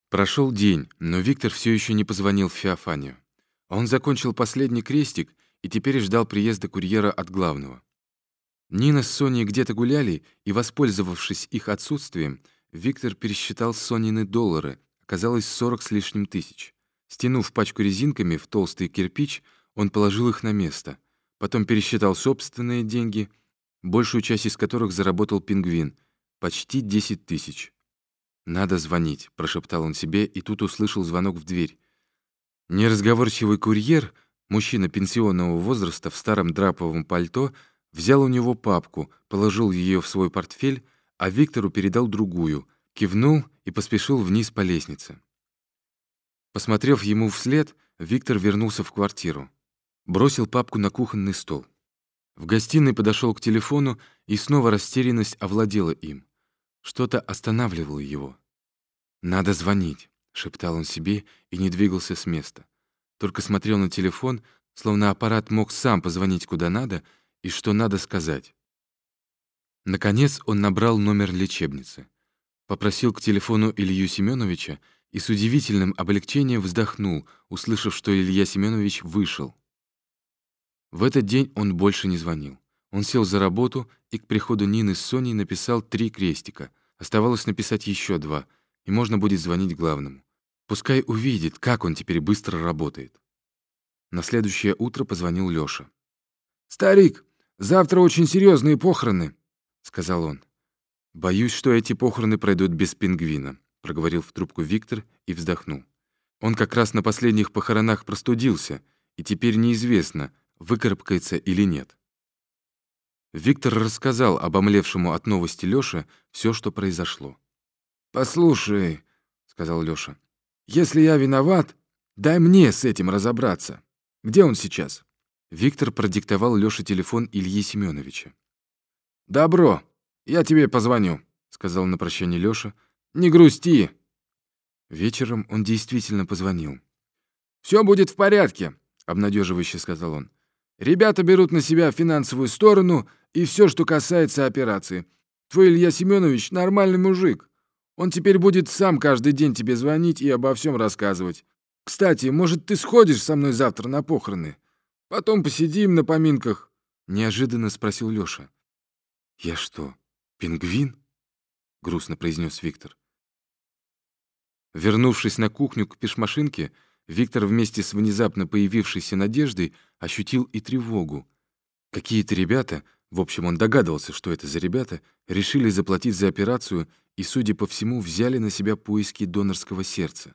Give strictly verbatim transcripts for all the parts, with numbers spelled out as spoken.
Прошел день, но Виктор все еще не позвонил в Феофанию. Он закончил последний крестик и теперь ждал приезда курьера от главного. Нина с Соней где-то гуляли, и, воспользовавшись их отсутствием, Виктор пересчитал Сонины доллары, оказалось сорок с лишним тысяч. Стянув пачку резинками в толстый кирпич, он положил их на место. Потом пересчитал собственные деньги, большую часть из которых заработал пингвин — почти десять тысяч. «Надо звонить», — прошептал он себе, и тут услышал звонок в дверь. Неразговорчивый курьер, мужчина пенсионного возраста в старом драповом пальто, взял у него папку, положил ее в свой портфель, а Виктору передал другую, кивнул и поспешил вниз по лестнице. Посмотрев ему вслед, Виктор вернулся в квартиру. Бросил папку на кухонный стол. В гостиной подошел к телефону, и снова растерянность овладела им. Что-то останавливало его. «Надо звонить», — шептал он себе и не двигался с места. Только смотрел на телефон, словно аппарат мог сам позвонить куда надо и что надо сказать. Наконец он набрал номер лечебницы. Попросил к телефону Илью Семеновича и с удивительным облегчением вздохнул, услышав, что Илья Семенович вышел. В этот день он больше не звонил. Он сел за работу и к приходу Нины с Соней написал три крестика. Оставалось написать еще два, и можно будет звонить главному. Пускай увидит, как он теперь быстро работает. На следующее утро позвонил Лёша. «Старик, завтра очень серьезные похороны», — сказал он. «Боюсь, что эти похороны пройдут без пингвина», — проговорил в трубку Виктор и вздохнул. Он как раз на последних похоронах простудился, и теперь неизвестно, выкарабкается или нет. Виктор рассказал обомлевшему от новости Лёше все, что произошло. «Послушай», — сказал Лёша, — «если я виноват, дай мне с этим разобраться. Где он сейчас?» Виктор продиктовал Лёше телефон Ильи Семеновича. «Добро, я тебе позвоню», — сказал на прощание Лёша. «Не грусти». Вечером он действительно позвонил. «Всё будет в порядке», — обнадеживающе сказал он. «Ребята берут на себя финансовую сторону и всё, что касается операции. Твой Илья Семенович нормальный мужик. Он теперь будет сам каждый день тебе звонить и обо всем рассказывать. Кстати, может, ты сходишь со мной завтра на похороны? Потом посидим на поминках», — неожиданно спросил Лёша. «Я что, пингвин?» — грустно произнес Виктор. Вернувшись на кухню к пешмашинке, Виктор вместе с внезапно появившейся надеждой ощутил и тревогу. Какие-то ребята, в общем, он догадывался, что это за ребята, решили заплатить за операцию и, судя по всему, взяли на себя поиски донорского сердца.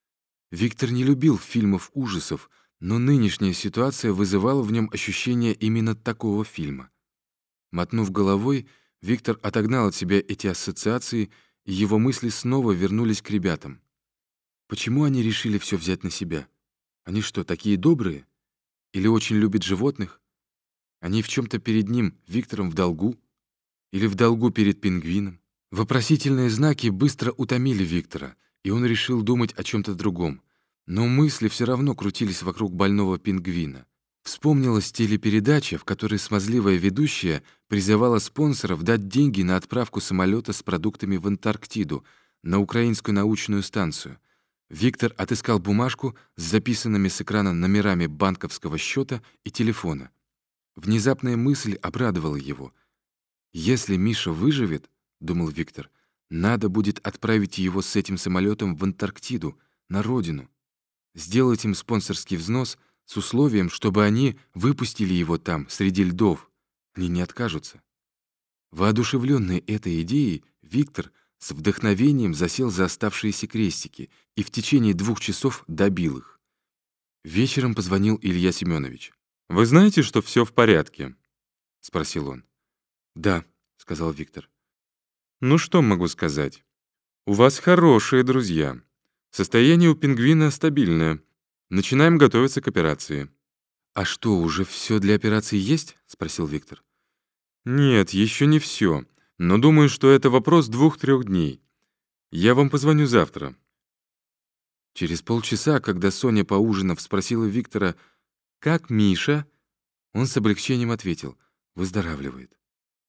Виктор не любил фильмов ужасов, но нынешняя ситуация вызывала в нем ощущение именно такого фильма. Мотнув головой, Виктор отогнал от себя эти ассоциации, и его мысли снова вернулись к ребятам. Почему они решили все взять на себя? Они что, такие добрые? Или очень любят животных? Они в чем-то перед ним, Виктором, в долгу? Или в долгу перед пингвином? Вопросительные знаки быстро утомили Виктора, и он решил думать о чем-то другом. Но мысли все равно крутились вокруг больного пингвина. Вспомнилась телепередача, в которой смазливая ведущая призывала спонсоров дать деньги на отправку самолета с продуктами в Антарктиду, на украинскую научную станцию. Виктор отыскал бумажку с записанными с экрана номерами банковского счета и телефона. Внезапная мысль обрадовала его. «Если Миша выживет, — думал Виктор, — надо будет отправить его с этим самолетом в Антарктиду, на родину, сделать им спонсорский взнос с условием, чтобы они выпустили его там, среди льдов. Они не откажутся». Воодушевленный этой идеей, Виктор с вдохновением засел за оставшиеся крестики и в течение двух часов добил их. Вечером позвонил Илья Семенович. «Вы знаете, что все в порядке?» — спросил он. «Да», — сказал Виктор. «Ну что могу сказать? У вас хорошие друзья. Состояние у пингвина стабильное. Начинаем готовиться к операции». «А что, уже все для операции есть?» — спросил Виктор. «Нет, еще не все. Но думаю, что это вопрос двух-трех дней. Я вам позвоню завтра». Через полчаса, когда Соня, поужинав, спросила Виктора: «Как Миша?», он с облегчением ответил: «Выздоравливает».